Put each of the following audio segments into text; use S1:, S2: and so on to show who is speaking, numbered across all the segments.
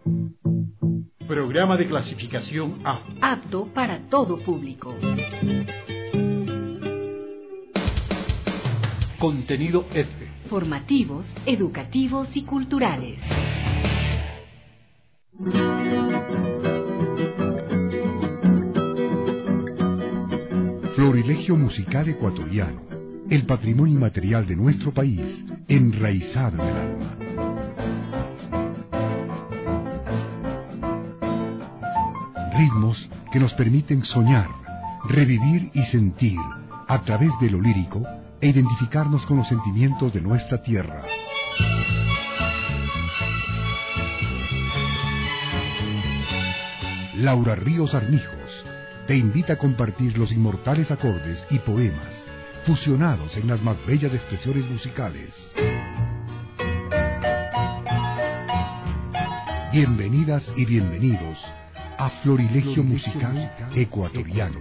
S1: Programa de clasificación A.
S2: Apto para todo público.
S1: Contenido F.
S2: Formativos, educativos y culturales.
S3: Florilegio musical ecuatoriano, el patrimonio inmaterial de nuestro país, enraizado en el alma. Ritmos que nos permiten soñar, revivir y sentir, a través de lo lírico, e identificarnos con los sentimientos de nuestra tierra. Laura Ríos Armijos te invita a compartir los inmortales acordes y poemas fusionados en las más bellas expresiones musicales. Bienvenidas y bienvenidos a Florilegio Musical Ecuatoriano.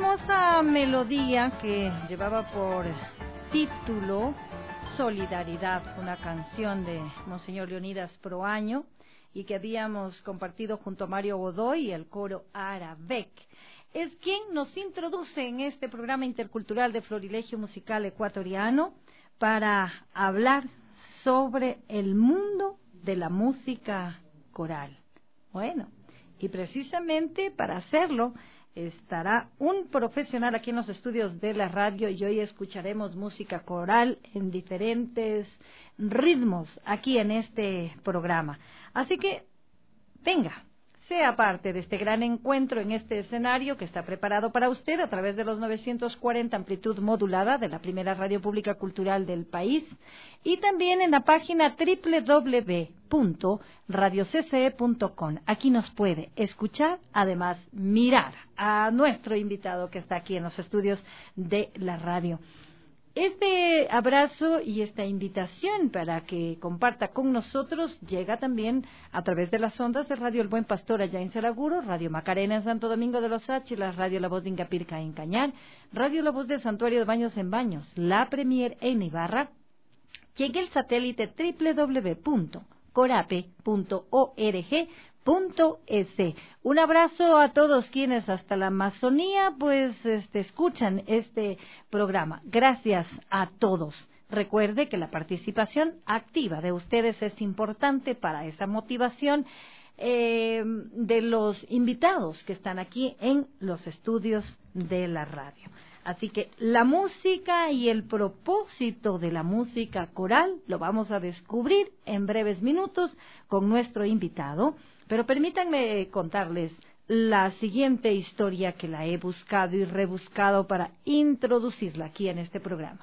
S4: hermosa melodía que llevaba por título Solidaridad, una canción de Monseñor Leonidas Proaño y que habíamos compartido junto a Mario Godoy y el coro Arabec. Es quien nos introduce en este programa intercultural de Florilegio Musical Ecuatoriano para hablar sobre el mundo de la música coral. Bueno, y precisamente para hacerlo estará un profesional aquí en los estudios de la radio y hoy escucharemos música coral en diferentes ritmos aquí en este programa. Así que, venga, sea parte de este gran encuentro en este escenario que está preparado para usted a través de los 940 amplitud modulada de la primera radio pública cultural del país y también en la página www.radiocce.com. Aquí nos puede escuchar, además mirar a nuestro invitado que está aquí en los estudios de la radio. Este abrazo y esta invitación para que comparta con nosotros llega también a través de las ondas de Radio El Buen Pastor allá en Saraguro, Radio Macarena en Santo Domingo de los Áchilas, Radio La Voz de Ingapirca en Cañar, Radio La Voz del Santuario de Baños en Baños, La Premier en Ibarra, y en el satélite www.corape.org.es. Un abrazo a todos quienes hasta la Amazonía escuchan este programa. Gracias a todos. Recuerde que la participación activa de ustedes es importante para esa motivación de los invitados que están aquí en los estudios de la radio. Así que la música y el propósito de la música coral lo vamos a descubrir en breves minutos con nuestro invitado. Pero permítanme contarles la siguiente historia que la he buscado y rebuscado para introducirla aquí en este programa.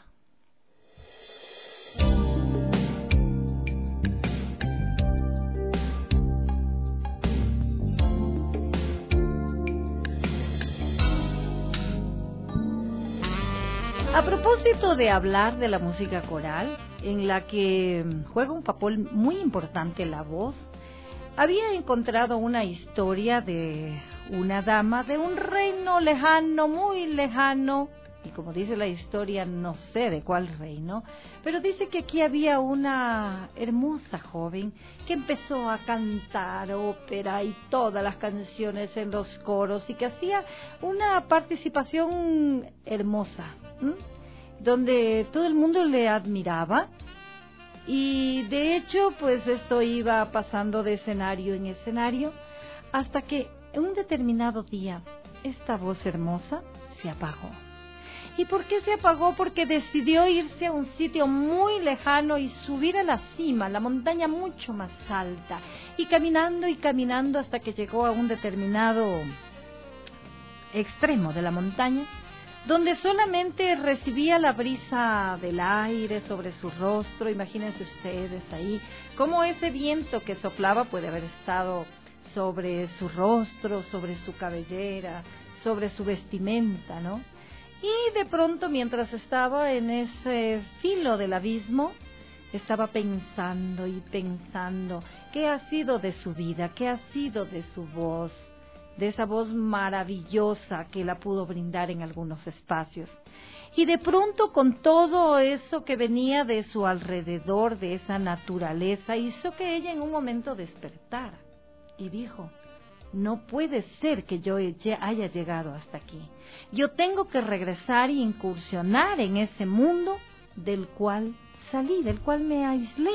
S4: A propósito de hablar de la música coral, en la que juega un papel muy importante la voz, había encontrado una historia de una dama de un reino lejano, muy lejano, y como dice la historia, no sé de cuál reino, pero dice que aquí había una hermosa joven que empezó a cantar ópera y todas las canciones en los coros y que hacía una participación hermosa, donde todo el mundo le admiraba. Y de hecho, esto iba pasando de escenario en escenario, hasta que en un determinado día, esta voz hermosa se apagó. ¿Y por qué se apagó? Porque decidió irse a un sitio muy lejano y subir a la cima, la montaña mucho más alta, y caminando hasta que llegó a un determinado extremo de la montaña, donde solamente recibía la brisa del aire sobre su rostro. Imagínense ustedes ahí, cómo ese viento que soplaba puede haber estado sobre su rostro, sobre su cabellera, sobre su vestimenta, ¿no? Y de pronto, mientras estaba en ese filo del abismo, estaba pensando y pensando qué ha sido de su vida, qué ha sido de su voz, de esa voz maravillosa que la pudo brindar en algunos espacios. Y de pronto, con todo eso que venía de su alrededor, de esa naturaleza, hizo que ella en un momento despertara y dijo: no puede ser que yo haya llegado hasta aquí. Yo tengo que regresar e incursionar en ese mundo del cual salí, del cual me aislé.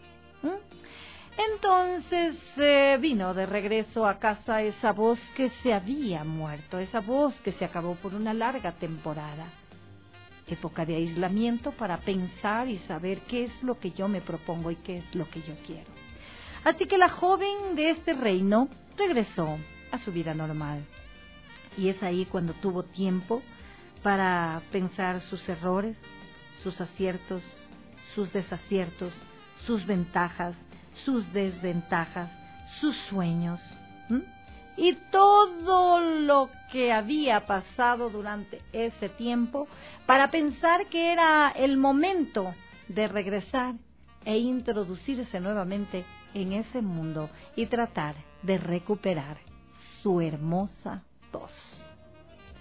S4: Entonces vino de regreso a casa esa voz que se había muerto, esa voz que se acabó por una larga temporada. Época de aislamiento para pensar y saber qué es lo que yo me propongo y qué es lo que yo quiero. Así que la joven de este reino regresó a su vida normal. Y es ahí cuando tuvo tiempo para pensar sus errores, sus aciertos, sus desaciertos, sus ventajas, sus desventajas, sus sueños, y todo lo que había pasado durante ese tiempo, para pensar que era el momento de regresar e introducirse nuevamente en ese mundo y tratar de recuperar su hermosa voz.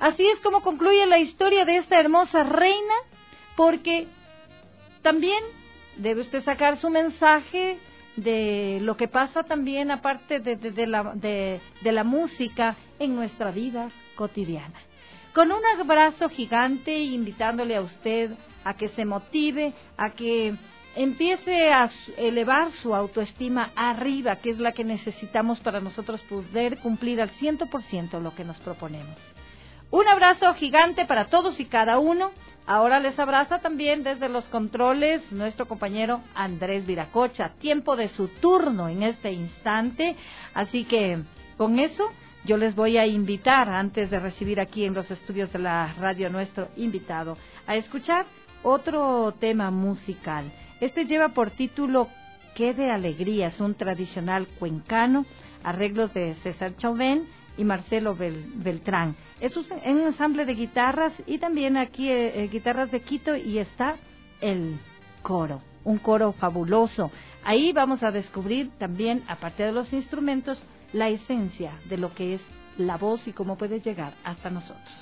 S4: Así es como concluye la historia de esta hermosa reina, porque también debe usted sacar su mensaje de lo que pasa también, aparte de la música, en nuestra vida cotidiana. Con un abrazo gigante, invitándole a usted a que se motive, a que empiece a elevar su autoestima arriba, que es la que necesitamos para nosotros poder cumplir al 100% lo que nos proponemos. Un abrazo gigante para todos y cada uno. Ahora les abraza también desde los controles nuestro compañero Andrés Viracocha. Tiempo de su turno en este instante. Así que con eso yo les voy a invitar, antes de recibir aquí en los estudios de la radio a nuestro invitado, a escuchar otro tema musical. Este lleva por título Qué de alegría, es un tradicional cuencano, arreglos de César Chauvin y Marcelo Beltrán. Es un ensamble de guitarras y también aquí guitarras de Quito, y está el coro, un coro fabuloso. Ahí vamos a descubrir también, aparte de los instrumentos, la esencia de lo que es la voz y cómo puede llegar hasta nosotros.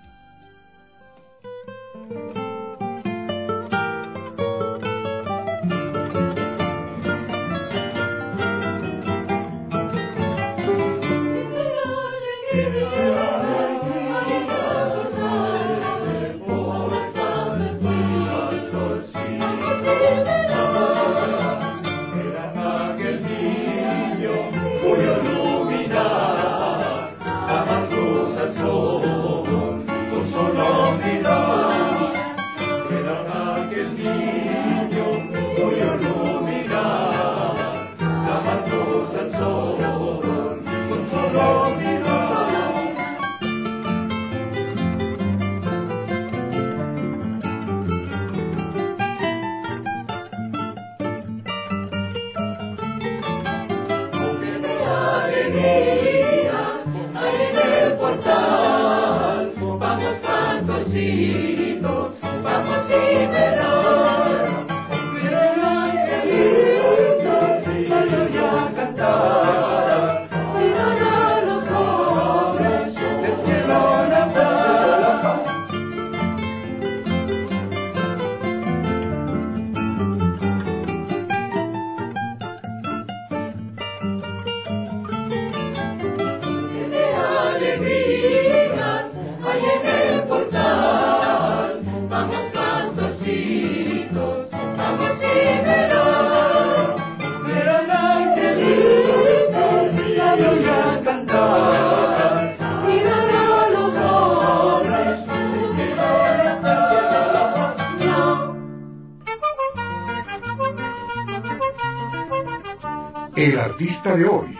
S3: El artista de hoy.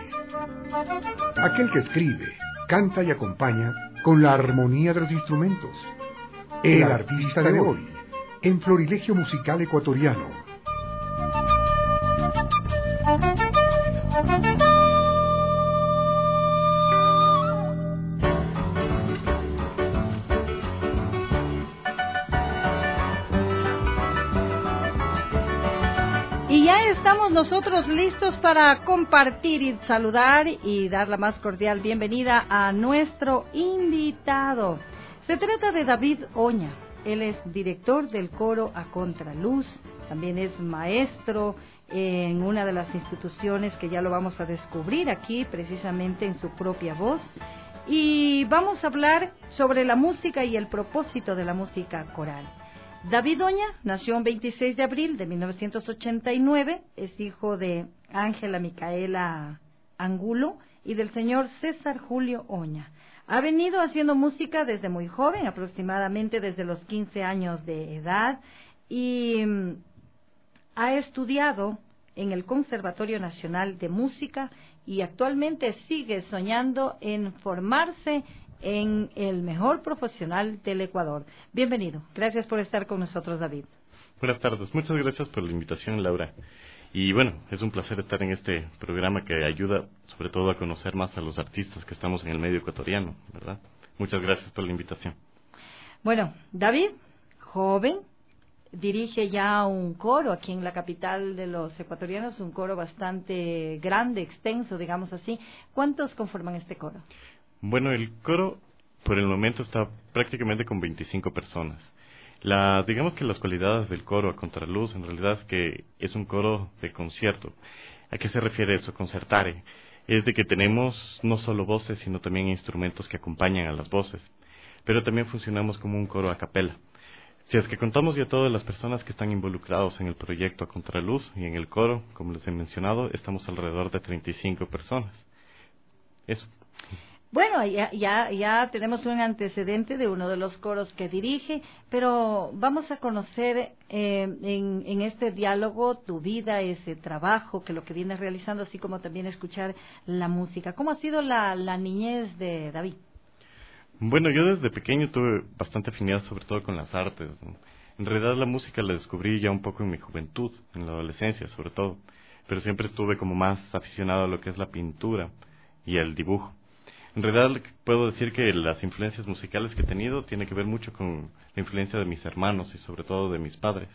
S3: Aquel que escribe, canta y acompaña con la armonía de los instrumentos. El artista de hoy, en Florilegio Musical Ecuatoriano.
S4: Y ya estamos nosotros listos para compartir y saludar y dar la más cordial bienvenida a nuestro invitado. Se trata de David Oña. Él es director del coro A Contraluz, también es maestro en una de las instituciones que ya lo vamos a descubrir aquí precisamente en su propia voz. Y vamos a hablar sobre la música y el propósito de la música coral. David Oña nació el 26 de abril de 1989, es hijo de Ángela Micaela Angulo y del señor César Julio Oña. Ha venido haciendo música desde muy joven, aproximadamente desde los 15 años de edad, y ha estudiado en el Conservatorio Nacional de Música y actualmente sigue soñando en formarse en el mejor profesional del Ecuador. Bienvenido. Gracias por estar con nosotros, David.
S5: Buenas tardes. Muchas gracias por la invitación, Laura. Y bueno, es un placer estar en este programa que ayuda sobre todo a conocer más a los artistas que estamos en el medio ecuatoriano, ¿verdad? Muchas gracias por la invitación.
S4: Bueno, David, joven, dirige ya un coro aquí en la capital de los ecuatorianos, un coro bastante grande, extenso, digamos así. ¿Cuántos conforman este coro?
S5: Bueno, el coro por el momento está prácticamente con 25 personas. Digamos que las cualidades del coro a contraluz en realidad es que es un coro de concierto. ¿A qué se refiere eso? Concertare. Es de que tenemos no solo voces, sino también instrumentos que acompañan a las voces. Pero también funcionamos como un coro a capela. Si es que contamos ya todas las personas que están involucrados en el proyecto a contraluz y en el coro, como les he mencionado, estamos alrededor de 35 personas. Eso.
S4: Bueno, ya tenemos un antecedente de uno de los coros que dirige, pero vamos a conocer en este diálogo tu vida, ese trabajo, que lo que vienes realizando, así como también escuchar la música. ¿Cómo ha sido la niñez de David?
S5: Bueno, yo desde pequeño tuve bastante afinidad sobre todo con las artes, ¿no? En realidad la música la descubrí ya un poco en mi juventud, en la adolescencia sobre todo, pero siempre estuve como más aficionado a lo que es la pintura y el dibujo. En realidad puedo decir que las influencias musicales que he tenido tiene que ver mucho con la influencia de mis hermanos y sobre todo de mis padres.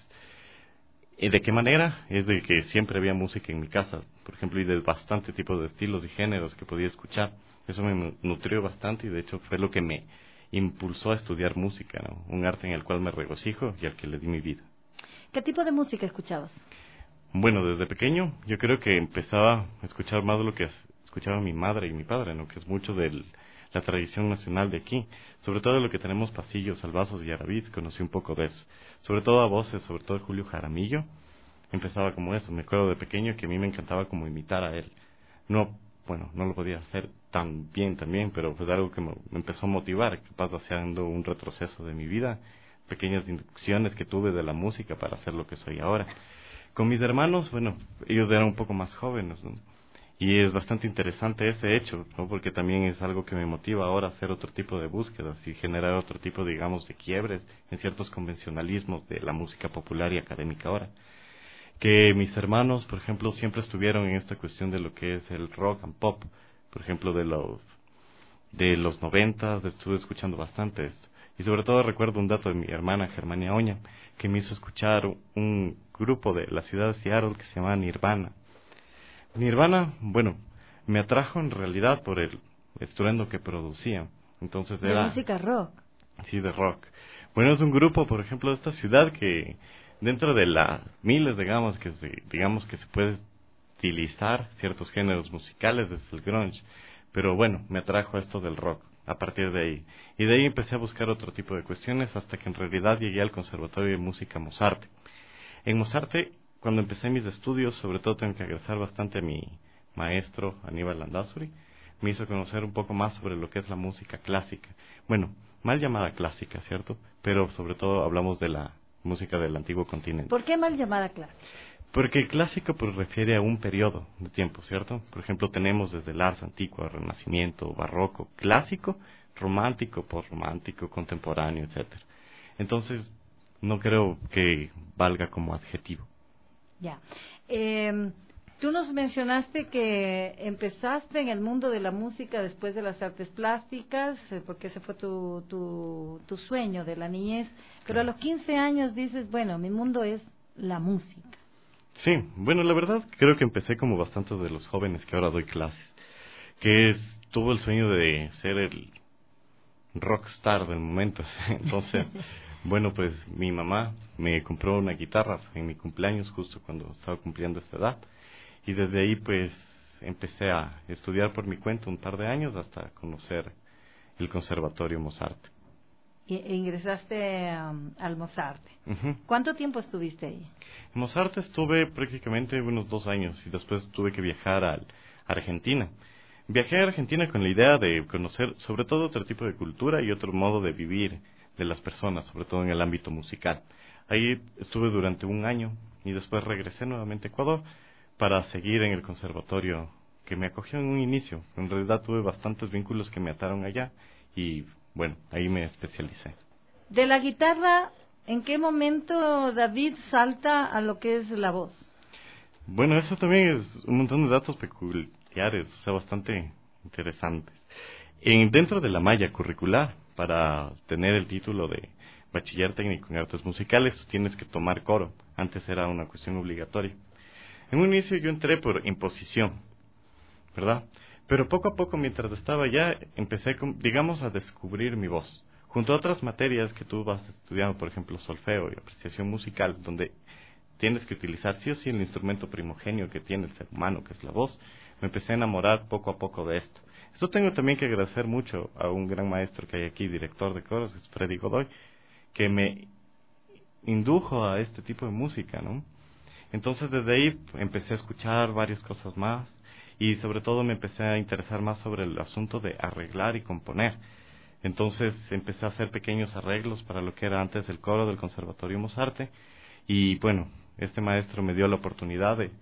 S5: ¿Y de qué manera? Es de que siempre había música en mi casa, por ejemplo, y de bastante tipo de estilos y géneros que podía escuchar. Eso me nutrió bastante y de hecho fue lo que me impulsó a estudiar música, ¿no? Un arte en el cual me regocijo y al que le di mi vida.
S4: ¿Qué tipo de música escuchabas?
S5: Bueno, desde pequeño yo creo que empezaba a escuchar más de lo que escuchaba mi madre y mi padre, ¿no? Que es mucho de la tradición nacional de aquí. Sobre todo de lo que tenemos pasillos, albazos y arabís, conocí un poco de eso. Sobre todo a voces, sobre todo Julio Jaramillo, empezaba como eso. Me acuerdo de pequeño que a mí me encantaba como imitar a él. No lo podía hacer tan bien también, pero pues algo que me empezó a motivar, capaz haciendo un retroceso de mi vida, pequeñas inducciones que tuve de la música para hacer lo que soy ahora. Con mis hermanos, bueno, ellos eran un poco más jóvenes, ¿no? Y es bastante interesante ese hecho, ¿no? Porque también es algo que me motiva ahora a hacer otro tipo de búsquedas y generar otro tipo, digamos, de quiebres en ciertos convencionalismos de la música popular y académica ahora. Que mis hermanos, por ejemplo, siempre estuvieron en esta cuestión de lo que es el rock and pop, por ejemplo, de los 90, estuve escuchando bastante esto. Y sobre todo recuerdo un dato de mi hermana Germania Oña, que me hizo escuchar un grupo de la ciudad de Seattle que se llama Nirvana. Nirvana, bueno, me atrajo en realidad por el estruendo que producía. Entonces era...
S4: ¿De música rock?
S5: Sí, de rock. Bueno, es un grupo, por ejemplo, de esta ciudad que dentro de las miles de gamas que se puede utilizar ciertos géneros musicales desde el grunge. Pero bueno, me atrajo esto del rock a partir de ahí. Y de ahí empecé a buscar otro tipo de cuestiones hasta que en realidad llegué al Conservatorio de Música Mozarte. En Mozarte, cuando empecé mis estudios, sobre todo tengo que agradecer bastante a mi maestro Aníbal Landázuri, me hizo conocer un poco más sobre lo que es la música clásica. Bueno, mal llamada clásica, ¿cierto? Pero sobre todo hablamos de la música del antiguo continente.
S4: ¿Por qué mal llamada clásica?
S5: Porque clásico pues refiere a un periodo de tiempo, ¿cierto? Por ejemplo, tenemos desde el ars antigua, renacimiento, barroco, clásico, romántico, posromántico, contemporáneo, etcétera. Entonces, no creo que valga como adjetivo.
S4: Ya. Tú nos mencionaste que empezaste en el mundo de la música después de las artes plásticas, porque ese fue tu sueño de la niñez, pero a los 15 años dices, bueno, mi mundo es la música.
S5: Sí, bueno, la verdad creo que empecé como bastantes de los jóvenes que ahora doy clases, que tuvo el sueño de ser el rockstar del momento. Entonces, bueno, pues mi mamá me compró una guitarra en mi cumpleaños justo cuando estaba cumpliendo esta edad. Y desde ahí pues empecé a estudiar por mi cuenta un par de años hasta conocer el Conservatorio Mozarte.
S4: Ingresaste al Mozarte.
S5: Uh-huh.
S4: ¿Cuánto tiempo estuviste ahí?
S5: En Mozarte estuve prácticamente unos 2 años y después tuve que viajar a Argentina. Viajé a Argentina con la idea de conocer sobre todo otro tipo de cultura y otro modo de vivir de las personas, sobre todo en el ámbito musical. Ahí estuve durante 1 año y después regresé nuevamente a Ecuador para seguir en el conservatorio que me acogió en un inicio. En realidad tuve bastantes vínculos que me ataron allá y bueno, ahí me especialicé.
S4: De la guitarra, ¿en qué momento David salta a lo que es la voz?
S5: Bueno, eso también es un montón de datos peculiares, o sea, bastante interesantes. Dentro de la malla curricular, para tener el título de bachiller técnico en artes musicales, tienes que tomar coro. Antes era una cuestión obligatoria. En un inicio yo entré por imposición, ¿verdad? Pero poco a poco, mientras estaba allá, empecé, digamos, a descubrir mi voz. Junto a otras materias que tú vas estudiando, por ejemplo, solfeo y apreciación musical, donde tienes que utilizar sí o sí el instrumento primogenio que tiene el ser humano, que es la voz, me empecé a enamorar poco a poco de esto. Esto tengo también que agradecer mucho a un gran maestro que hay aquí, director de coros, que es Freddy Godoy, que me indujo a este tipo de música, ¿no? Entonces desde ahí empecé a escuchar varias cosas más y sobre todo me empecé a interesar más sobre el asunto de arreglar y componer. Entonces empecé a hacer pequeños arreglos para lo que era antes el coro del Conservatorio Mozarte y bueno, este maestro me dio la oportunidad de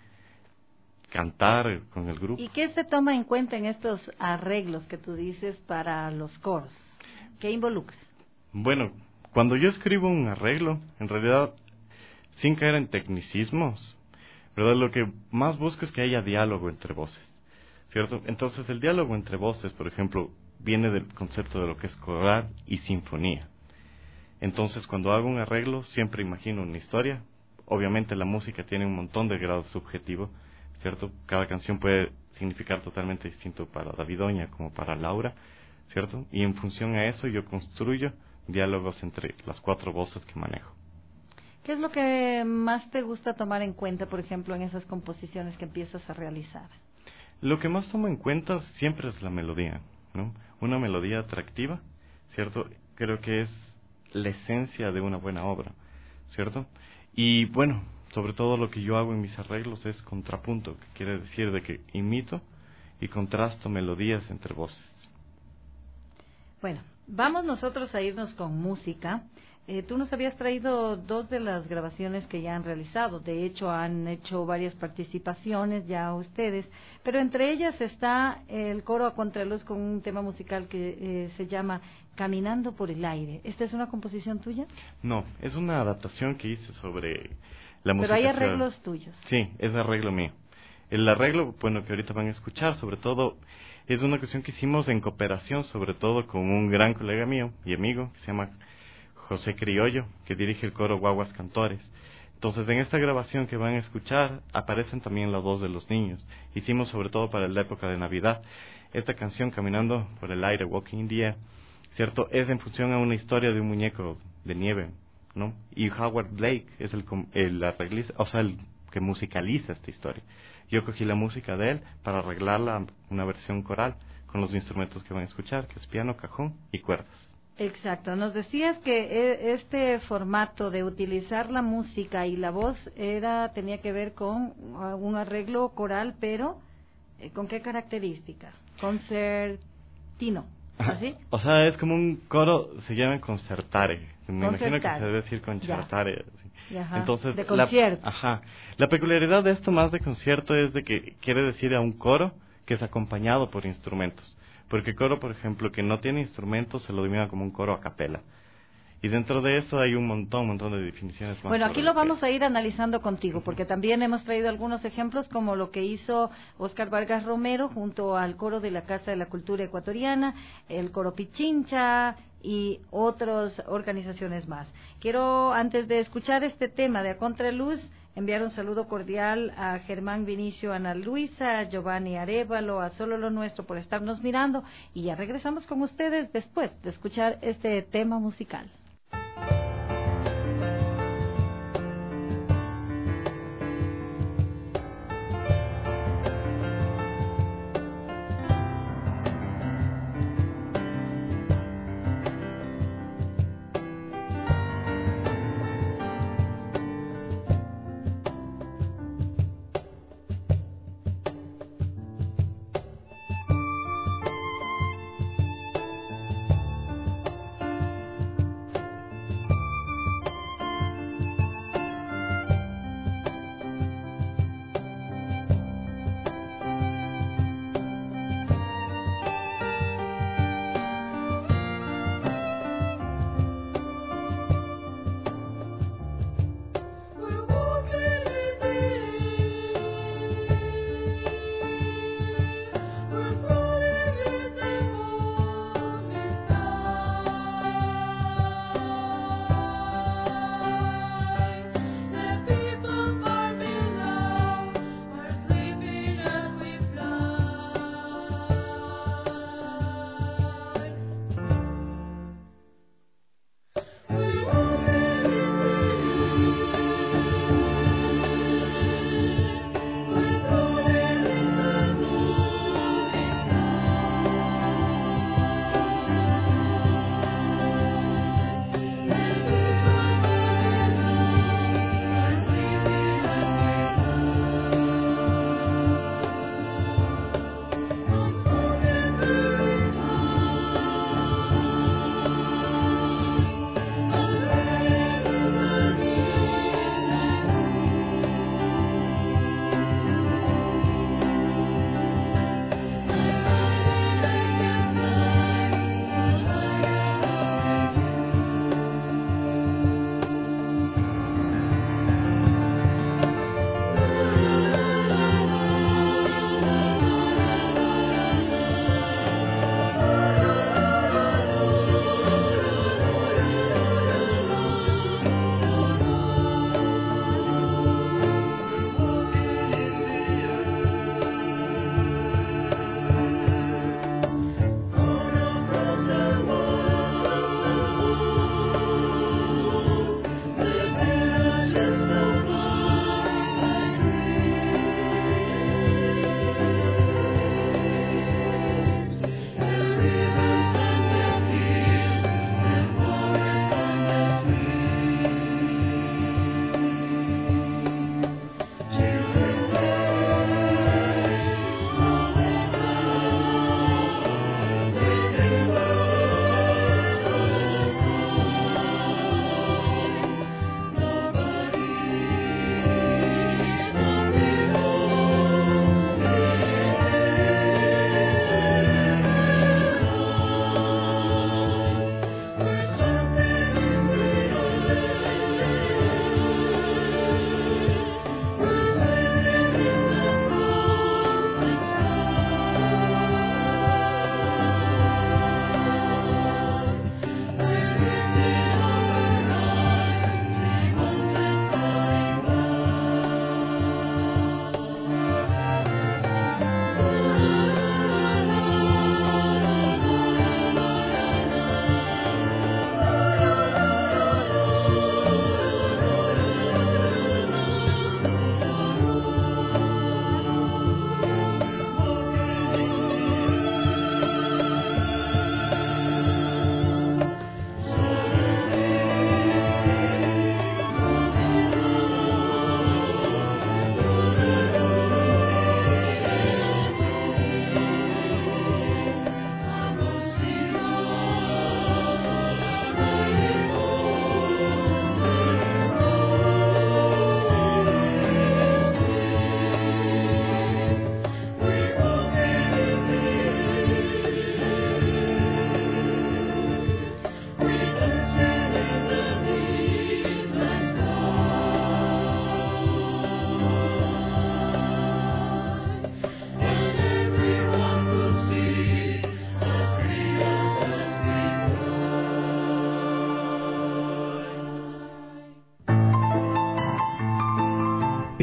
S5: cantar con el grupo.
S4: ¿Y qué se toma en cuenta en estos arreglos que tú dices para los coros? ¿Qué involucra?
S5: Bueno, cuando yo escribo un arreglo, en realidad, sin caer en tecnicismos, ¿verdad? Lo que más busco es que haya diálogo entre voces, ¿cierto? Entonces, el diálogo entre voces, por ejemplo, viene del concepto de lo que es coral y sinfonía. Entonces, cuando hago un arreglo, siempre imagino una historia. Obviamente, la música tiene un montón de grados subjetivos, ¿cierto? Cada canción puede significar totalmente distinto para Davidoña como para Laura, ¿cierto? Y en función a eso, yo construyo diálogos entre las 4 voces que manejo.
S4: ¿Qué es lo que más te gusta tomar en cuenta, por ejemplo, en esas composiciones que empiezas a realizar?
S5: Lo que más tomo en cuenta siempre es la melodía, ¿no? Una melodía atractiva, ¿cierto? Creo que es la esencia de una buena obra, ¿cierto? Y bueno, sobre todo lo que yo hago en mis arreglos es contrapunto, que quiere decir de que imito y contrasto melodías entre voces.
S4: Bueno, vamos nosotros a irnos con música. Tú nos habías traído 2 de las grabaciones que ya han realizado. De hecho, han hecho varias participaciones ya ustedes. Pero entre ellas está el coro a contraluz con un tema musical que se llama Caminando por el aire. ¿Esta es una composición tuya?
S5: No, es una adaptación que hice sobre la música.
S4: Pero hay arreglos tuyos.
S5: Sí, es arreglo mío. El arreglo, bueno, que ahorita van a escuchar, sobre todo, es una cuestión que hicimos en cooperación, sobre todo con un gran colega mío y amigo, que se llama José Criollo, que dirige el coro Guaguas Cantores. Entonces, en esta grabación que van a escuchar, aparecen también la voz de los niños. Hicimos sobre todo para la época de Navidad. Esta canción, Caminando por el aire, Walking in the Air, ¿cierto? Es en función a una historia de un muñeco de nieve, ¿no? Y Howard Blake es el arreglista, o sea, el que musicaliza esta historia. Yo cogí la música de él para arreglarla a una versión coral con los instrumentos que van a escuchar, que es piano, cajón y cuerdas.
S4: Exacto. Nos decías que este formato de utilizar la música y la voz tenía que ver con un arreglo coral, pero ¿con qué característica? Concertino, ¿así?
S5: O sea, es como un coro, se llama concertare. Me imagino que se debe decir concertare.
S4: Ajá,
S5: entonces,
S4: de concierto.
S5: La peculiaridad de esto más de concierto es de que quiere decir a un coro que es acompañado por instrumentos. Porque coro, por ejemplo, que no tiene instrumentos se lo denomina como un coro a capela. Y dentro de eso hay un montón de definiciones más.
S4: Bueno, aquí lo vamos a ir analizando contigo, porque también hemos traído algunos ejemplos, como lo que hizo Óscar Vargas Romero junto al coro de la Casa de la Cultura Ecuatoriana, el coro Pichincha y otras organizaciones más. Quiero, antes de escuchar este tema de A Contraluz, enviar un saludo cordial a Germán Vinicio, Ana Luisa, a Giovanni Arévalo, a Solo lo Nuestro por estarnos mirando, y ya regresamos con ustedes después de escuchar este tema musical.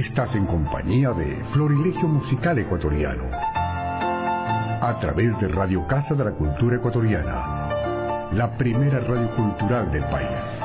S3: Estás en compañía de Florilegio Musical Ecuatoriano, a través de Radio Casa de la Cultura Ecuatoriana, la primera radio cultural del país.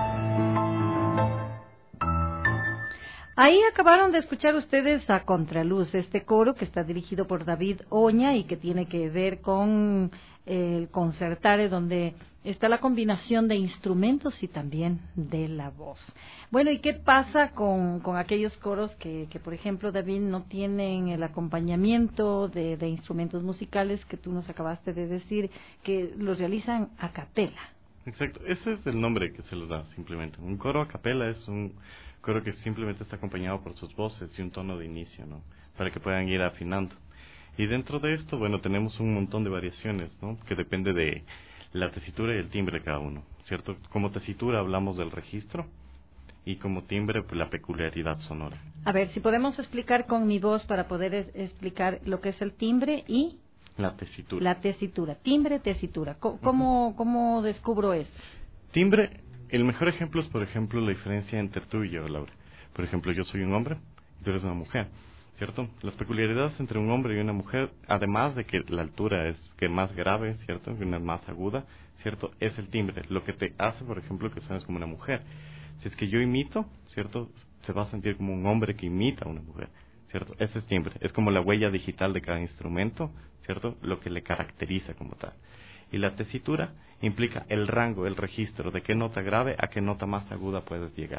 S4: Ahí acabaron de escuchar ustedes a Contraluz, este coro que está dirigido por David Oña y que tiene que ver con el concertare, donde está la combinación de instrumentos y también de la voz. Bueno, ¿y qué pasa con aquellos coros que, por ejemplo, David, no tienen el acompañamiento de instrumentos musicales que tú nos acabaste de decir, que los realizan a capela?
S5: Exacto, ese es el nombre que se les da simplemente. Un coro a capela es un coro que simplemente está acompañado por sus voces y un tono de inicio, ¿no? Para que puedan ir afinando. Y dentro de esto, bueno, tenemos un montón de variaciones, ¿no? Que depende de la tesitura y el timbre de cada uno, ¿cierto? Como tesitura hablamos del registro y como timbre, pues, la peculiaridad sonora.
S4: A ver, si podemos explicar con mi voz para poder explicar lo que es el timbre y...
S5: La tesitura.
S4: La tesitura, timbre, tesitura. ¿Cómo descubro eso?
S5: Timbre, el mejor ejemplo es, por ejemplo, la diferencia entre tú y yo, Laura. Por ejemplo, yo soy un hombre y tú eres una mujer, ¿cierto? Las peculiaridades entre un hombre y una mujer, además de que la altura es que más grave, ¿cierto? Que una es más aguda, ¿cierto? Es el timbre, lo que te hace, por ejemplo, que suenes como una mujer. Si es que yo imito, ¿cierto? Se va a sentir como un hombre que imita a una mujer, ¿cierto? Ese es timbre, es como la huella digital de cada instrumento, ¿cierto? Lo que le caracteriza como tal. Y la tesitura implica el rango, el registro, de qué nota grave a qué nota más aguda puedes llegar.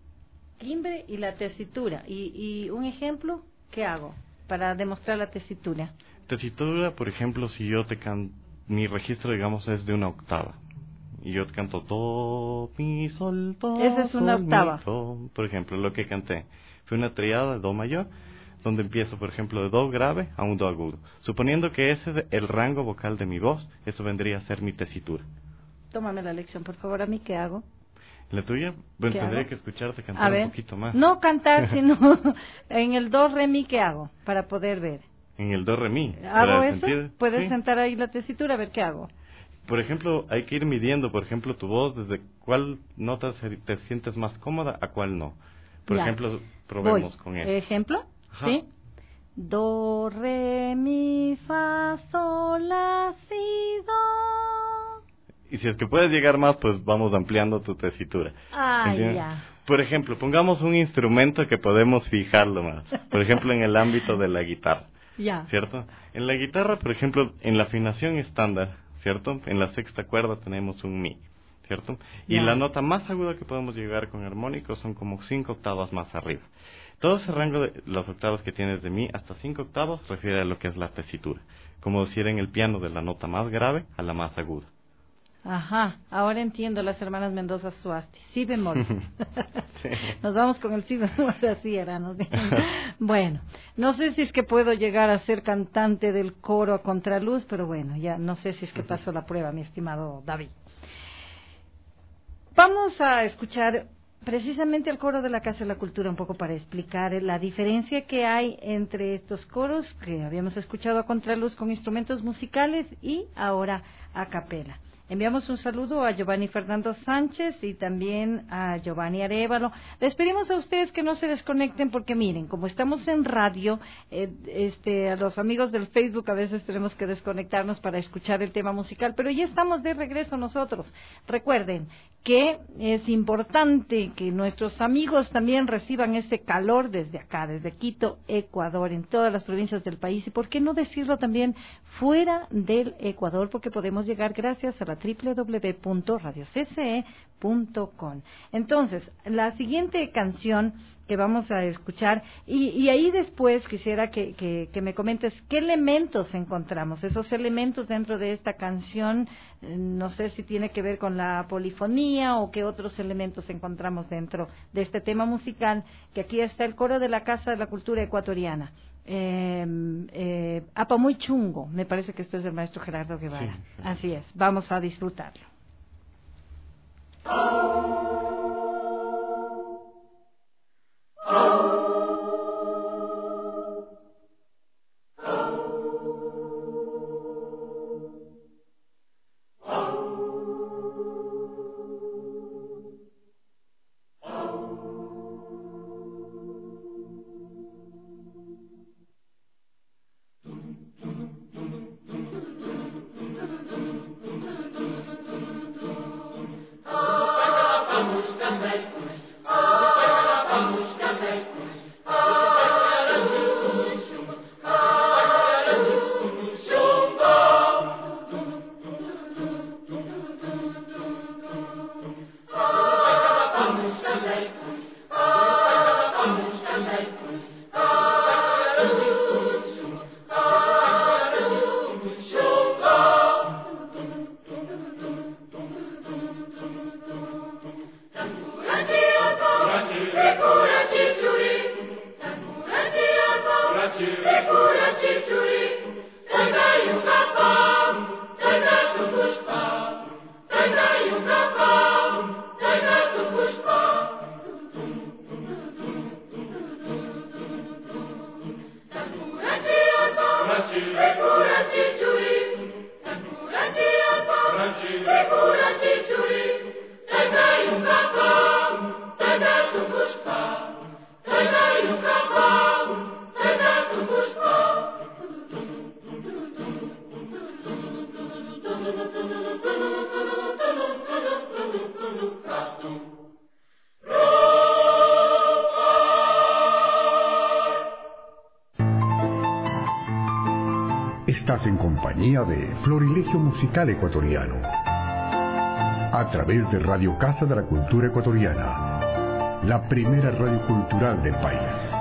S4: Timbre y la tesitura. ¿Y un ejemplo? ¿Qué hago para demostrar la tesitura?
S5: Tesitura, por ejemplo, si yo te canto, mi registro, digamos, es de una octava. Y yo te canto do, mi, sol, do.
S4: Esa es una
S5: sol,
S4: octava.
S5: Mi, do. Por ejemplo, lo que canté fue una triada de do mayor, donde empiezo, por ejemplo, de do grave a un do agudo. Suponiendo que ese es el rango vocal de mi voz, eso vendría a ser mi tesitura.
S4: Tómame la lección, por favor. ¿A mí qué hago?
S5: La tuya, bueno, tendría
S4: hago?
S5: que escucharte cantar un poquito más.
S4: No cantar, sino en el do, re, mi, ¿qué hago? Para poder ver.
S5: En el do, re, mi.
S4: ¿Hago eso?
S5: Sentir,
S4: ¿Puedes
S5: sí.
S4: sentar ahí la tesitura? A ver, ¿qué hago?
S5: Por ejemplo, hay que ir midiendo, por ejemplo, tu voz, desde cuál nota te sientes más cómoda a cuál no. Por
S4: Ya.
S5: ejemplo, probemos con eso.
S4: ¿Ejemplo?
S5: Ajá.
S4: ¿Sí? Do, re, mi, fa, sol, la, si, do.
S5: Y si es que puedes llegar más, pues vamos ampliando tu tesitura. ¿Entiendes?
S4: Ya.
S5: Por ejemplo, pongamos un instrumento que podemos fijarlo más. Por ejemplo, en el ámbito de la guitarra.
S4: Ya.
S5: ¿Cierto? En la guitarra, por ejemplo, en la afinación estándar, ¿cierto? En la sexta cuerda tenemos un mi, ¿cierto? Y
S4: Ya.
S5: la nota más aguda que podemos llegar con armónicos son como 5 octavas más arriba. Todo ese rango de las octavas que tienes de mi hasta 5 octavos refiere a lo que es la tesitura. Como decir en el piano, de la nota más grave a la más aguda.
S4: Ajá, ahora entiendo las hermanas Mendoza Suasti. Si bemol.
S5: Sí.
S4: Nos vamos con el si bemol, así era. Bueno, no sé si es que puedo llegar a ser cantante del coro a contraluz, pero bueno, ya no sé si es que paso la prueba, mi estimado David. Vamos a escuchar precisamente el coro de la Casa de la Cultura, un poco para explicar la diferencia que hay entre estos coros que habíamos escuchado a contraluz con instrumentos musicales y ahora a capela. Enviamos un saludo a Giovanni Fernando Sánchez y también a Giovanni Arévalo. Les pedimos a ustedes que no se desconecten porque miren, como estamos en radio, a los amigos del Facebook a veces tenemos que desconectarnos para escuchar el tema musical, pero ya estamos de regreso nosotros. Recuerden que es importante que nuestros amigos también reciban ese calor desde acá, desde Quito, Ecuador, en todas las provincias del país y por qué no decirlo también fuera del Ecuador, porque podemos llegar gracias a la www.radiocce.com. Entonces, la siguiente canción que vamos a escuchar, y ahí después quisiera que me comentes qué elementos encontramos, esos elementos dentro de esta canción, no sé si tiene que ver con la polifonía o qué otros elementos encontramos dentro de este tema musical, que aquí está el coro de la Casa de la Cultura Ecuatoriana. Apa muy chungo, me parece que esto es del maestro Gerardo Guevara.
S5: Sí.
S4: Así es, vamos a disfrutarlo.
S3: Estás en compañía de Florilegio Musical Ecuatoriano, a través de Radio Casa de la Cultura Ecuatoriana, la primera radio cultural del país.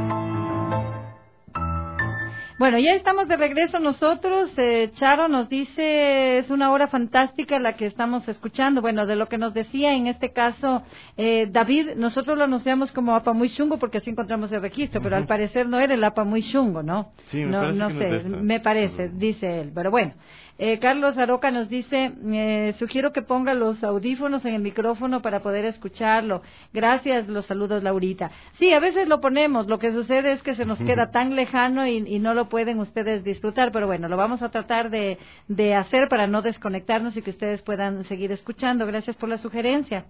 S4: Bueno, ya estamos de regreso nosotros. Charo nos dice, es una hora fantástica la que estamos escuchando. Bueno, de lo que nos decía en este caso David, nosotros lo anunciamos como Apa Muy Chungo porque así encontramos el registro, pero al parecer no era el Apa Muy Chungo, ¿no?
S5: Sí,
S4: no sé, me parece, dice él. Pero bueno, Carlos Aroca nos dice, sugiero que ponga los audífonos en el micrófono para poder escucharlo. Gracias, los saludos, Laurita. Sí, a veces lo ponemos, lo que sucede es que se nos queda tan lejano y no lo pueden ustedes disfrutar, pero bueno, lo vamos a tratar de hacer para no desconectarnos y que ustedes puedan seguir escuchando. Gracias por la sugerencia.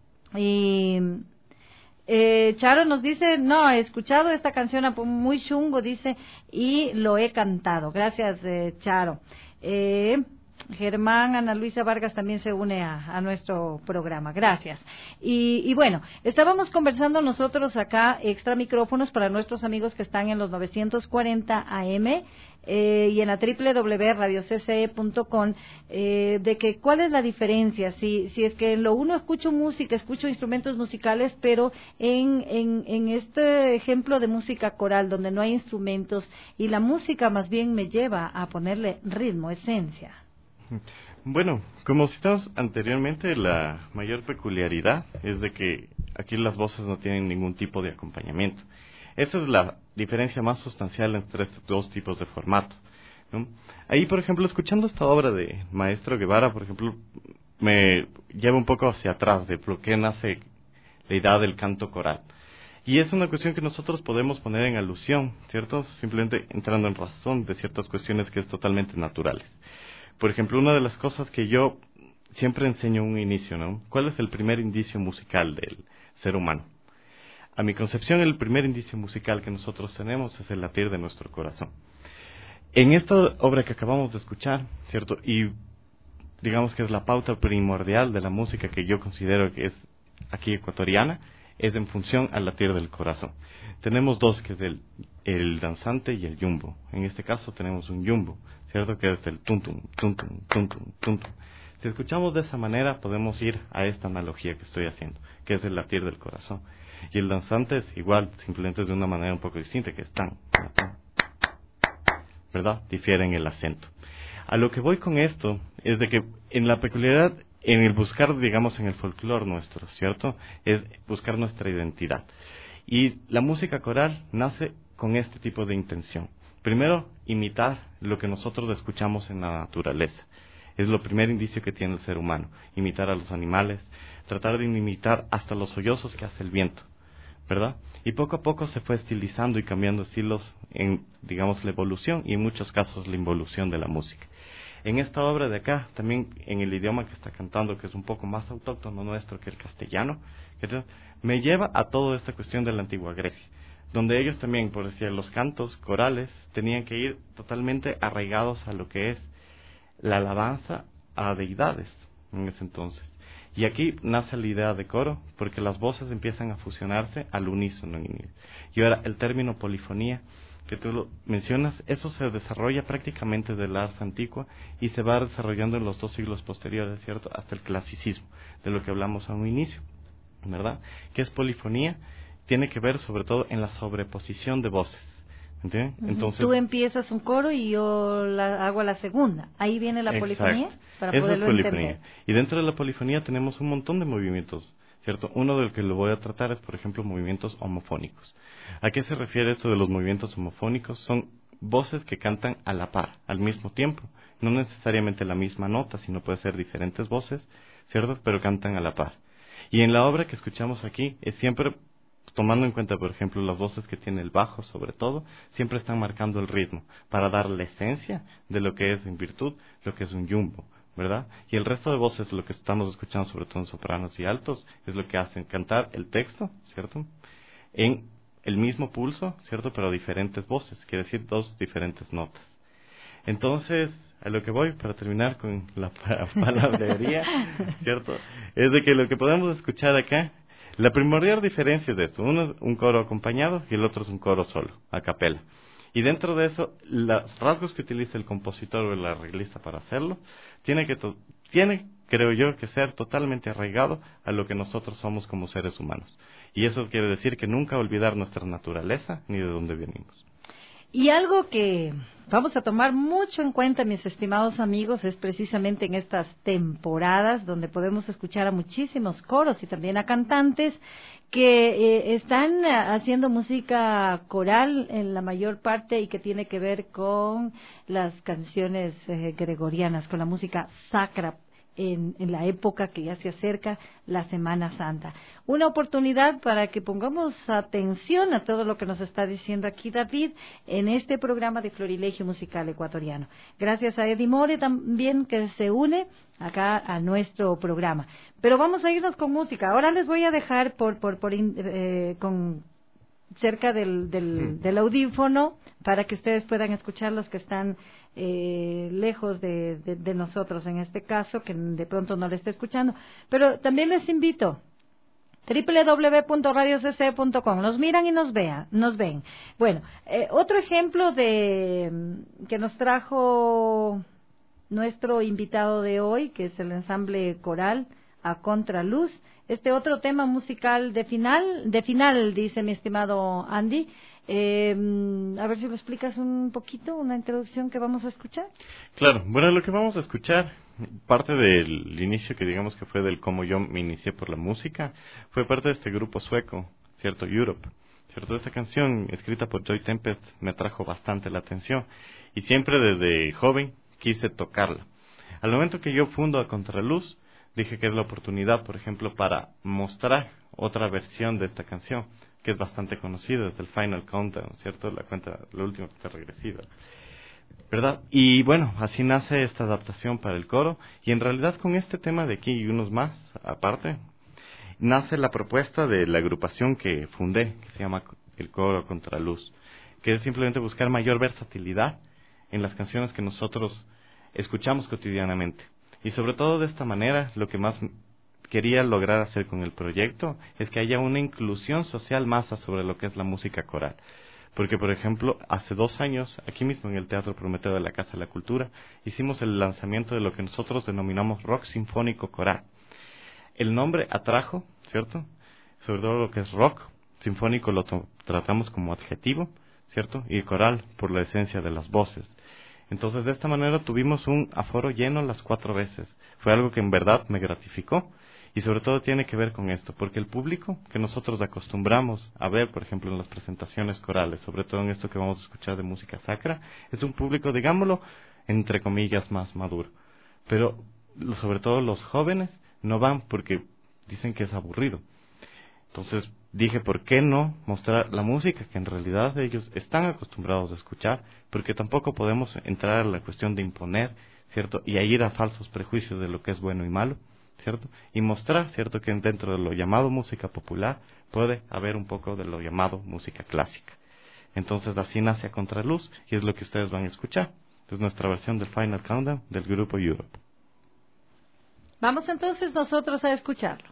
S4: Y Charo nos dice, no, he escuchado esta canción muy chungo, dice, y lo he cantado. Gracias, Charo. Germán, Ana Luisa Vargas también se une a nuestro programa. Gracias. Y bueno, estábamos conversando nosotros acá, extra micrófonos para nuestros amigos que están en los 940 AM y en la www.radiocce.com, de que cuál es la diferencia, si es que en lo uno escucho música, escucho instrumentos musicales, pero en este ejemplo de música coral donde no hay instrumentos y la música más bien me lleva a ponerle ritmo, esencia.
S5: Bueno, como citamos anteriormente, la mayor peculiaridad es de que aquí las voces no tienen ningún tipo de acompañamiento. Esa es la diferencia más sustancial entre estos dos tipos de formato, ¿no? Ahí, por ejemplo, escuchando esta obra de Maestro Guevara, por ejemplo, me lleva un poco hacia atrás de por qué nace la idea del canto coral. Y es una cuestión que nosotros podemos poner en alusión, ¿cierto? Simplemente entrando en razón de ciertas cuestiones que es totalmente naturales. Por ejemplo, una de las cosas que yo siempre enseño en un inicio, ¿no? ¿Cuál es el primer indicio musical del ser humano? A mi concepción, el primer indicio musical que nosotros tenemos es el latir de nuestro corazón. En esta obra que acabamos de escuchar, ¿cierto? Y digamos que es la pauta primordial de la música que yo considero que es aquí ecuatoriana, es en función al latir del corazón. Tenemos dos, que es el danzante y el yumbo. En este caso tenemos un yumbo, ¿cierto? Que es el tum-tum, tum-tum, tum-tum, tum-tum. Si escuchamos de esa manera, podemos ir a esta analogía que estoy haciendo, que es el latir del corazón. Y el danzante es igual, simplemente es de una manera un poco distinta, que es tan, ¿verdad? Difiere en el acento. A lo que voy con esto es de que en la peculiaridad, en el buscar, digamos, en el folclore nuestro, ¿cierto? Es buscar nuestra identidad. Y la música coral nace con este tipo de intención. Primero, imitar lo que nosotros escuchamos en la naturaleza. Es lo primer indicio que tiene el ser humano. Imitar a los animales, tratar de imitar hasta los sollozos que hace el viento, ¿verdad? Y poco a poco se fue estilizando y cambiando estilos en, digamos, la evolución y en muchos casos la involución de la música. En esta obra de acá, también en el idioma que está cantando, que es un poco más autóctono nuestro que el castellano, me lleva a toda esta cuestión de la antigua Grecia, donde ellos también, por decir, los cantos corales tenían que ir totalmente arraigados a lo que es la alabanza a deidades en ese entonces. Y aquí nace la idea de coro, porque las voces empiezan a fusionarse al unísono. Y ahora el término polifonía, que tú lo mencionas, eso se desarrolla prácticamente del arte antigua y se va desarrollando en los 2 siglos posteriores, ¿cierto? Hasta el clasicismo, de lo que hablamos a un inicio, ¿verdad? ¿Qué es polifonía? Tiene que ver sobre todo en la sobreposición de voces. ¿Entiendes? Entonces,
S4: tú empiezas un coro y yo hago la segunda. Ahí viene la polifonía para poderlo entender.
S5: Y dentro de la polifonía tenemos un montón de movimientos, ¿cierto? Uno del que lo voy a tratar es, por ejemplo, movimientos homofónicos. ¿A qué se refiere esto de los movimientos homofónicos? Son voces que cantan a la par, al mismo tiempo. No necesariamente la misma nota, sino puede ser diferentes voces, ¿cierto? Pero cantan a la par. Y en la obra que escuchamos aquí es siempre tomando en cuenta, por ejemplo, las voces que tiene el bajo, sobre todo, siempre están marcando el ritmo para dar la esencia de lo que es en virtud, lo que es un jumbo, ¿verdad? Y el resto de voces, lo que estamos escuchando, sobre todo en sopranos y altos, es lo que hacen cantar el texto, ¿cierto? En el mismo pulso, ¿cierto? Pero diferentes voces, quiere decir 2 diferentes notas. Entonces, a lo que voy, para terminar con la palabrería, ¿cierto? Es de que lo que podemos escuchar acá, la primordial diferencia es de esto. Uno es un coro acompañado y el otro es un coro solo, a capela. Y dentro de eso, los rasgos que utiliza el compositor o el arreglista para hacerlo, tiene, creo yo, que ser totalmente arraigado a lo que nosotros somos como seres humanos. Y eso quiere decir que nunca olvidar nuestra naturaleza ni de dónde venimos.
S4: Y algo que vamos a tomar mucho en cuenta, mis estimados amigos, es precisamente en estas temporadas donde podemos escuchar a muchísimos coros y también a cantantes que están haciendo música coral en la mayor parte y que tiene que ver con las canciones gregorianas, con la música sacra. En la época que ya se acerca la Semana Santa. Una oportunidad para que pongamos atención a todo lo que nos está diciendo aquí David en este programa de Florilegio Musical Ecuatoriano. Gracias a Eddie More también que se une acá a nuestro programa. Pero vamos a irnos con música. Ahora les voy a dejar con cerca del audífono para que ustedes puedan escuchar los que están lejos de nosotros en este caso, que de pronto no le esté escuchando. Pero también les invito www.radiocc.com. Nos miran y nos ven. Bueno, otro ejemplo que nos trajo nuestro invitado de hoy, que es el ensamble coral A Contraluz. Este otro tema musical de final, dice mi estimado Andy. A ver si lo explicas un poquito, una introducción que vamos a escuchar.
S5: Claro, bueno, lo que vamos a escuchar, parte del inicio que digamos que fue del cómo yo me inicié por la música, fue parte de este grupo sueco, ¿cierto? Europe, ¿cierto? Esta canción escrita por Joy Tempest me atrajo bastante la atención y siempre desde joven quise tocarla. Al momento que yo fundo A Contraluz, dije que es la oportunidad, por ejemplo, para mostrar otra versión de esta canción, que es bastante conocida, desde el Final Countdown, ¿cierto? La última cuenta regresiva, ¿verdad? Y bueno, así nace esta adaptación para el coro, y en realidad con este tema de aquí y unos más, aparte, nace la propuesta de la agrupación que fundé, que se llama el Coro A Contraluz, que es simplemente buscar mayor versatilidad en las canciones que nosotros escuchamos cotidianamente. Y sobre todo de esta manera, lo que más quería lograr hacer con el proyecto es que haya una inclusión social masa sobre lo que es la música coral. Porque, por ejemplo, hace 2 años, aquí mismo en el Teatro Prometeo de la Casa de la Cultura, hicimos el lanzamiento de lo que nosotros denominamos rock sinfónico coral. El nombre atrajo, ¿cierto? Sobre todo lo que es rock sinfónico lo tratamos como adjetivo, ¿cierto? Y coral por la esencia de las voces. Entonces, de esta manera tuvimos un aforo lleno las 4 veces. Fue algo que en verdad me gratificó. Y sobre todo tiene que ver con esto, porque el público que nosotros acostumbramos a ver, por ejemplo, en las presentaciones corales, sobre todo en esto que vamos a escuchar de música sacra, es un público, digámoslo, entre comillas, más maduro. Pero, sobre todo los jóvenes, no van porque dicen que es aburrido. Entonces, dije, ¿por qué no mostrar la música que en realidad ellos están acostumbrados a escuchar? Porque tampoco podemos entrar a la cuestión de imponer, ¿cierto? Y a ir a falsos prejuicios de lo que es bueno y malo, ¿cierto? Y mostrar, ¿cierto?, que dentro de lo llamado música popular puede haber un poco de lo llamado música clásica. Entonces así nace A Contraluz y es lo que ustedes van a escuchar. Es nuestra versión del Final Countdown del grupo Europe.
S4: Vamos entonces nosotros a escucharlo.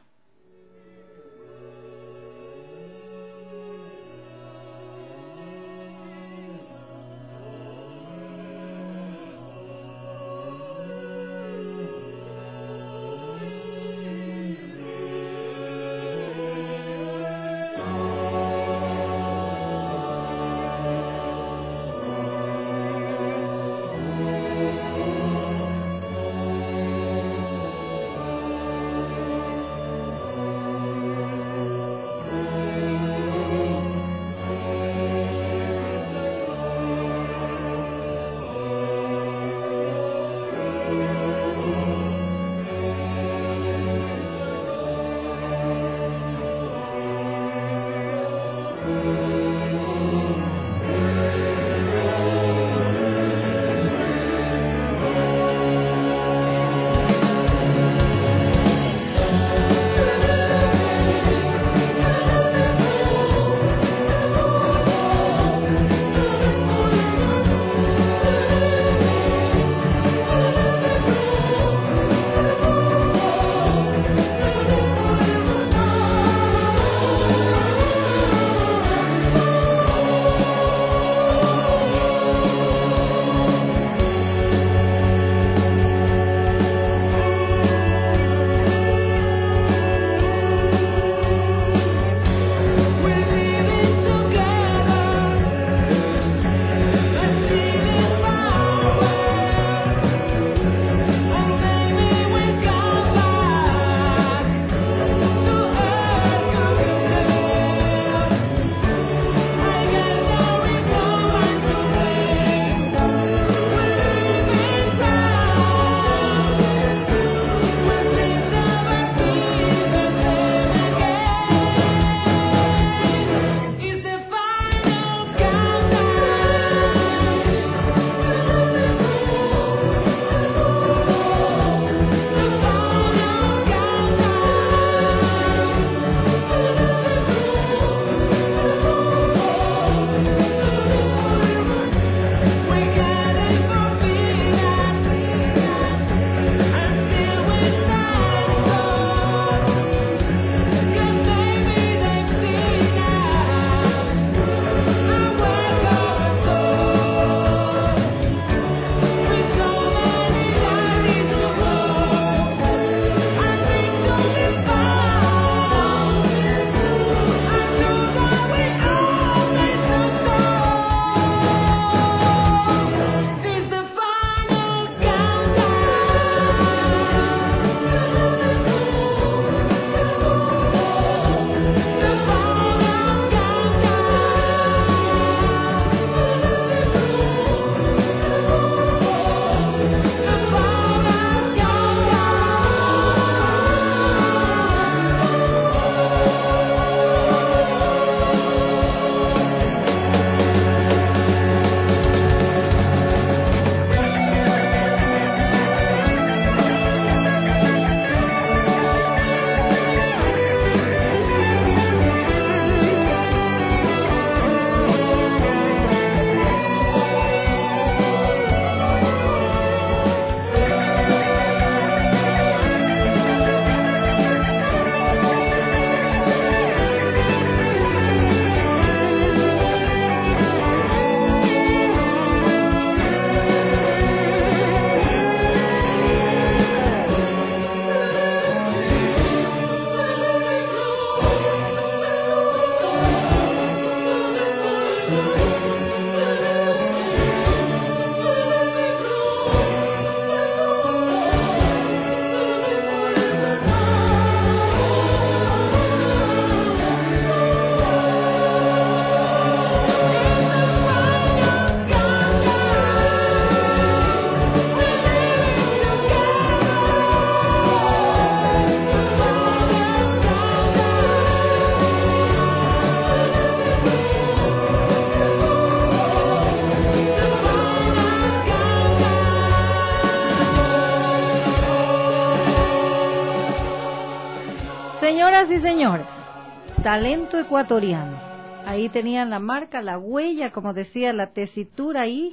S4: Señoras y señores, talento ecuatoriano. Ahí tenían la marca, la huella, como decía la tesitura ahí,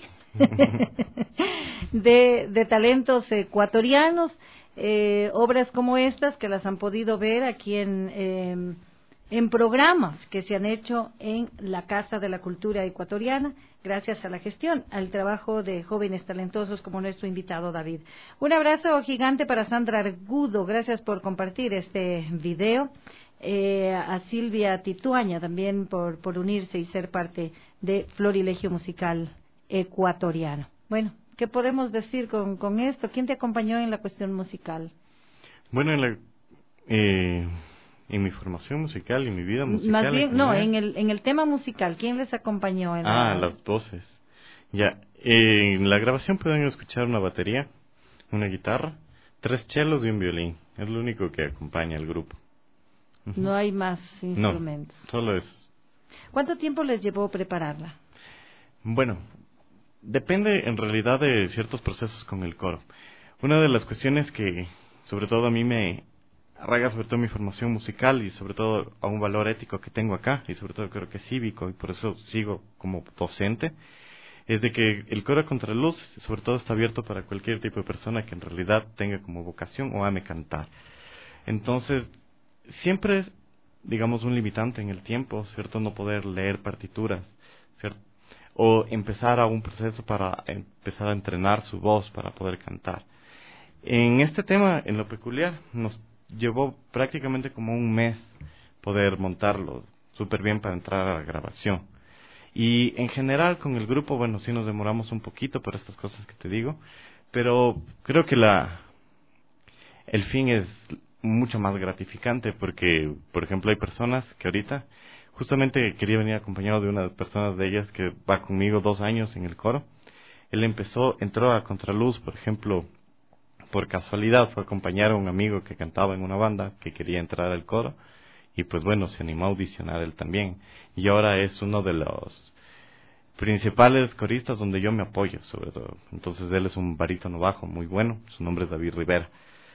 S4: de talentos ecuatorianos. Obras como estas que las han podido ver aquí en programas que se han hecho en la Casa de la Cultura Ecuatoriana, gracias a la gestión, al trabajo de jóvenes talentosos como nuestro invitado David. Un abrazo gigante para Sandra Argudo, gracias por compartir este video. A Silvia Tituaña también por unirse y ser parte de Florilegio Musical Ecuatoriano. Bueno, ¿qué podemos decir con esto? ¿Quién te acompañó en la cuestión musical?
S5: Bueno, en mi formación musical, en mi vida musical.
S4: Más bien, no, en el tema musical, ¿quién les acompañó?
S5: Las voces. Ya, en la grabación pueden escuchar una batería, una guitarra, 3 chelos y un violín. Es lo único que acompaña al grupo.
S4: No hay más instrumentos.
S5: No, solo eso.
S4: ¿Cuánto tiempo les llevó prepararla?
S5: Bueno, depende en realidad de ciertos procesos con el coro. Una de las cuestiones que sobre todo a mí me arraiga sobre todo mi formación musical y sobre todo a un valor ético que tengo acá y sobre todo creo que cívico y por eso sigo como docente, es de que el coro a contraluz sobre todo está abierto para cualquier tipo de persona que en realidad tenga como vocación o ame cantar. Entonces, siempre es, digamos, un limitante en el tiempo, ¿cierto? No poder leer partituras, ¿cierto? O empezar a un proceso para empezar a entrenar su voz para poder cantar. En este tema, en lo peculiar, nos llevó prácticamente como un mes poder montarlo súper bien para entrar a la grabación. Y en general con el grupo, bueno, sí nos demoramos un poquito por estas cosas que te digo, pero creo que el fin es mucho más gratificante porque, por ejemplo, hay personas que ahorita, justamente quería venir acompañado de una de las personas de ellas que va conmigo 2 años en el coro. Él entró a contraluz, por ejemplo, por casualidad, fue a acompañar a un amigo que cantaba en una banda que quería entrar al coro y pues bueno, se animó a audicionar él también. Y ahora es uno de los principales coristas donde yo me apoyo, sobre todo. Entonces él es un barítono bajo muy bueno, su nombre es David Rivera.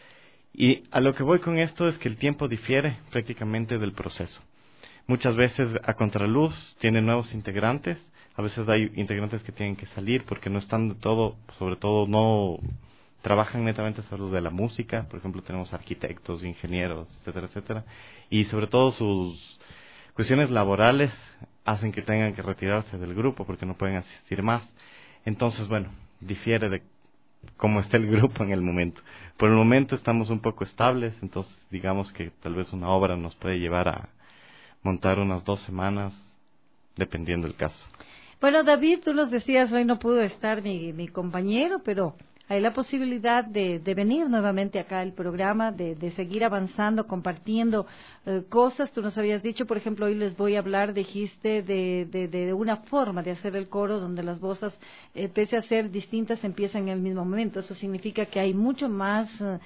S5: Y a lo que voy con esto es que el tiempo difiere prácticamente del proceso. Muchas veces a contraluz tiene nuevos integrantes, a veces hay integrantes que tienen que salir porque no están de todo, sobre todo no trabajan netamente solo de la música. Por ejemplo, tenemos arquitectos, ingenieros, etcétera, etcétera, y sobre todo sus cuestiones laborales hacen que tengan que retirarse del grupo porque no pueden asistir más. Entonces, bueno, difiere de cómo está el grupo en el momento. Por el momento estamos un poco estables, entonces digamos que tal vez una obra nos puede llevar a montar unas 2 semanas, dependiendo del caso.
S4: Bueno, David, tú nos decías, hoy no pudo estar mi compañero, pero hay la posibilidad de venir nuevamente acá al programa, de seguir avanzando, compartiendo cosas. Tú nos habías dicho, por ejemplo, hoy les voy a hablar, dijiste, de una forma de hacer el coro donde las voces, pese a ser distintas, empiezan en el mismo momento. Eso significa que hay mucho más,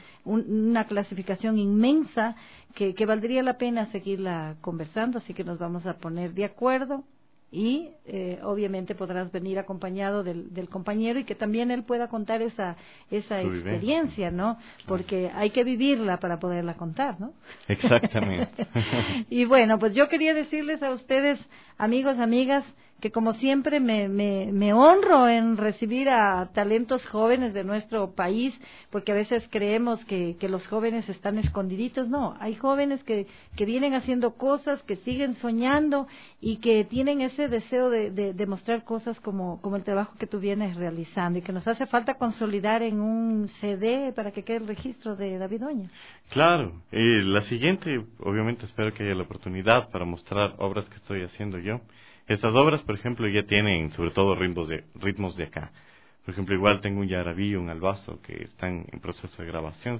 S4: una clasificación inmensa que valdría la pena seguirla conversando, así que nos vamos a poner de acuerdo. Y obviamente podrás venir acompañado del compañero y que también él pueda contar esa experiencia, ¿no? Porque hay que vivirla para poderla contar, ¿no?
S5: Exactamente.
S4: Y bueno, pues yo quería decirles a ustedes, amigos, amigas, que como siempre me honro en recibir a talentos jóvenes de nuestro país, porque a veces creemos que los jóvenes están escondiditos. No, hay jóvenes que vienen haciendo cosas, que siguen soñando y que tienen ese deseo de mostrar cosas como el trabajo que tú vienes realizando y que nos hace falta consolidar en un CD para que quede el registro de David Oña.
S5: Claro, la siguiente, obviamente espero que haya la oportunidad para mostrar obras que estoy haciendo yo. Estas obras, por ejemplo, ya tienen sobre todo ritmos de acá. Por ejemplo, igual tengo un yarabí, un albazo que están en proceso de grabación.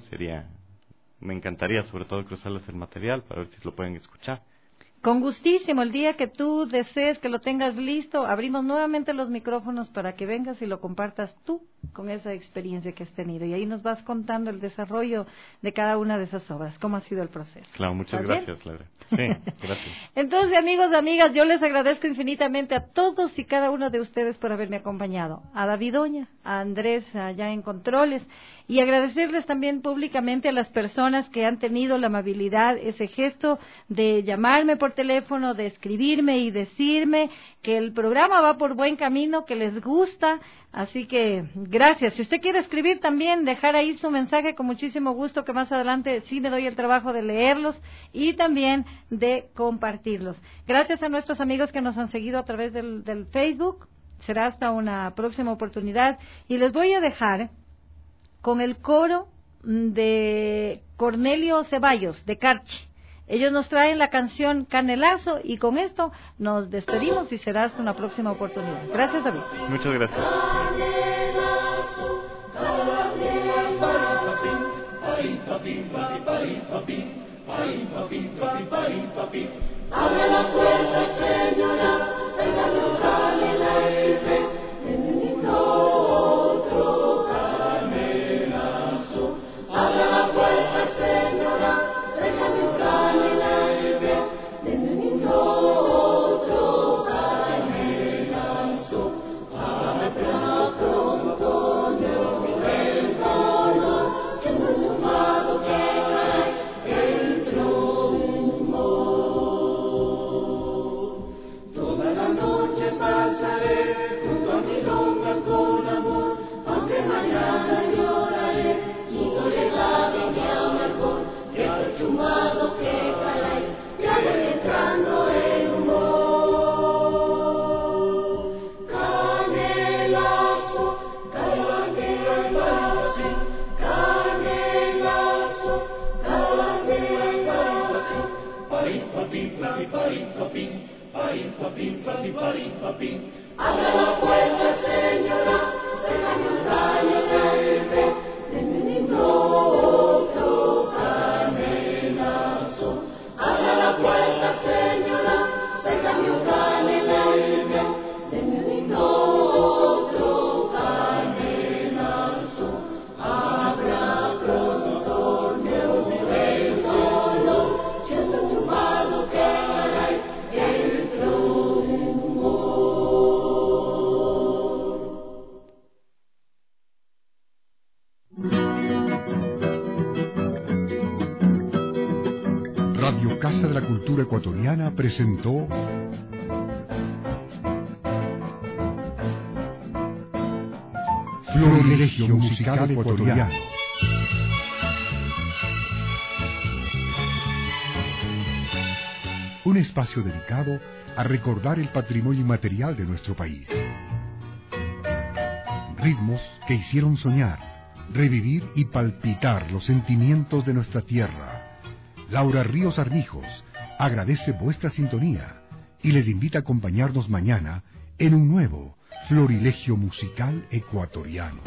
S5: Me encantaría sobre todo cruzarles el material para ver si lo pueden escuchar.
S4: Con gustísimo, el día que tú desees que lo tengas listo, abrimos nuevamente los micrófonos para que vengas y lo compartas tú con esa experiencia que has tenido. Y ahí nos vas contando el desarrollo de cada una de esas obras, cómo ha sido el proceso.
S5: Claro, muchas gracias, Laura. Sí, gracias.
S4: Entonces, amigos, amigas, yo les agradezco infinitamente a todos y cada uno de ustedes por haberme acompañado. A David Oña, a Andrés allá en Controles, y agradecerles también públicamente a las personas que han tenido la amabilidad, ese gesto de llamarme por teléfono, de escribirme y decirme que el programa va por buen camino, que les gusta. Así que gracias. Si usted quiere escribir también, dejar ahí su mensaje con muchísimo gusto, que más adelante sí me doy el trabajo de leerlos y también de compartirlos. Gracias a nuestros amigos que nos han seguido a través del Facebook. Será hasta una próxima oportunidad. Y les voy a dejar con el coro de Cornelio Ceballos, de Carchi. Ellos nos traen la canción Canelazo y con esto nos despedimos y será hasta una próxima oportunidad. Gracias, David.
S5: Muchas gracias.
S6: Abre la puerta, señora, venga a canela y fe, de otro canelazo. Abre la puerta, señora, venga a canela y fe, de otro canelazo. Abra pronto, no el dolor, que no es humano que caray, dentro. Pasaré junto a mi longa con amor, aunque mañana lloraré mi soledad y mi amargor, que estoy chumado, que caray, ya voy entrando en humor. Canelazo, canela y así, canelazo, canela y así, pari papi, pari papi. Abra la puerta, señora, déjame un canelazo, denme otro canelazo. Abra la puerta, señora, déjame un canelazo, denme otro canelazo. Abra pronto, no el dolor, siento tu mano que caray,
S3: Radio Casa de la Cultura Ecuatoriana presentó Florilegio Musical Ecuatoriano. Un espacio dedicado a recordar el patrimonio inmaterial de nuestro país. Ritmos que hicieron soñar, revivir y palpitar los sentimientos de nuestra tierra. Laura Ríos Armijos agradece vuestra sintonía y les invita a acompañarnos mañana en un nuevo Florilegio Musical Ecuatoriano.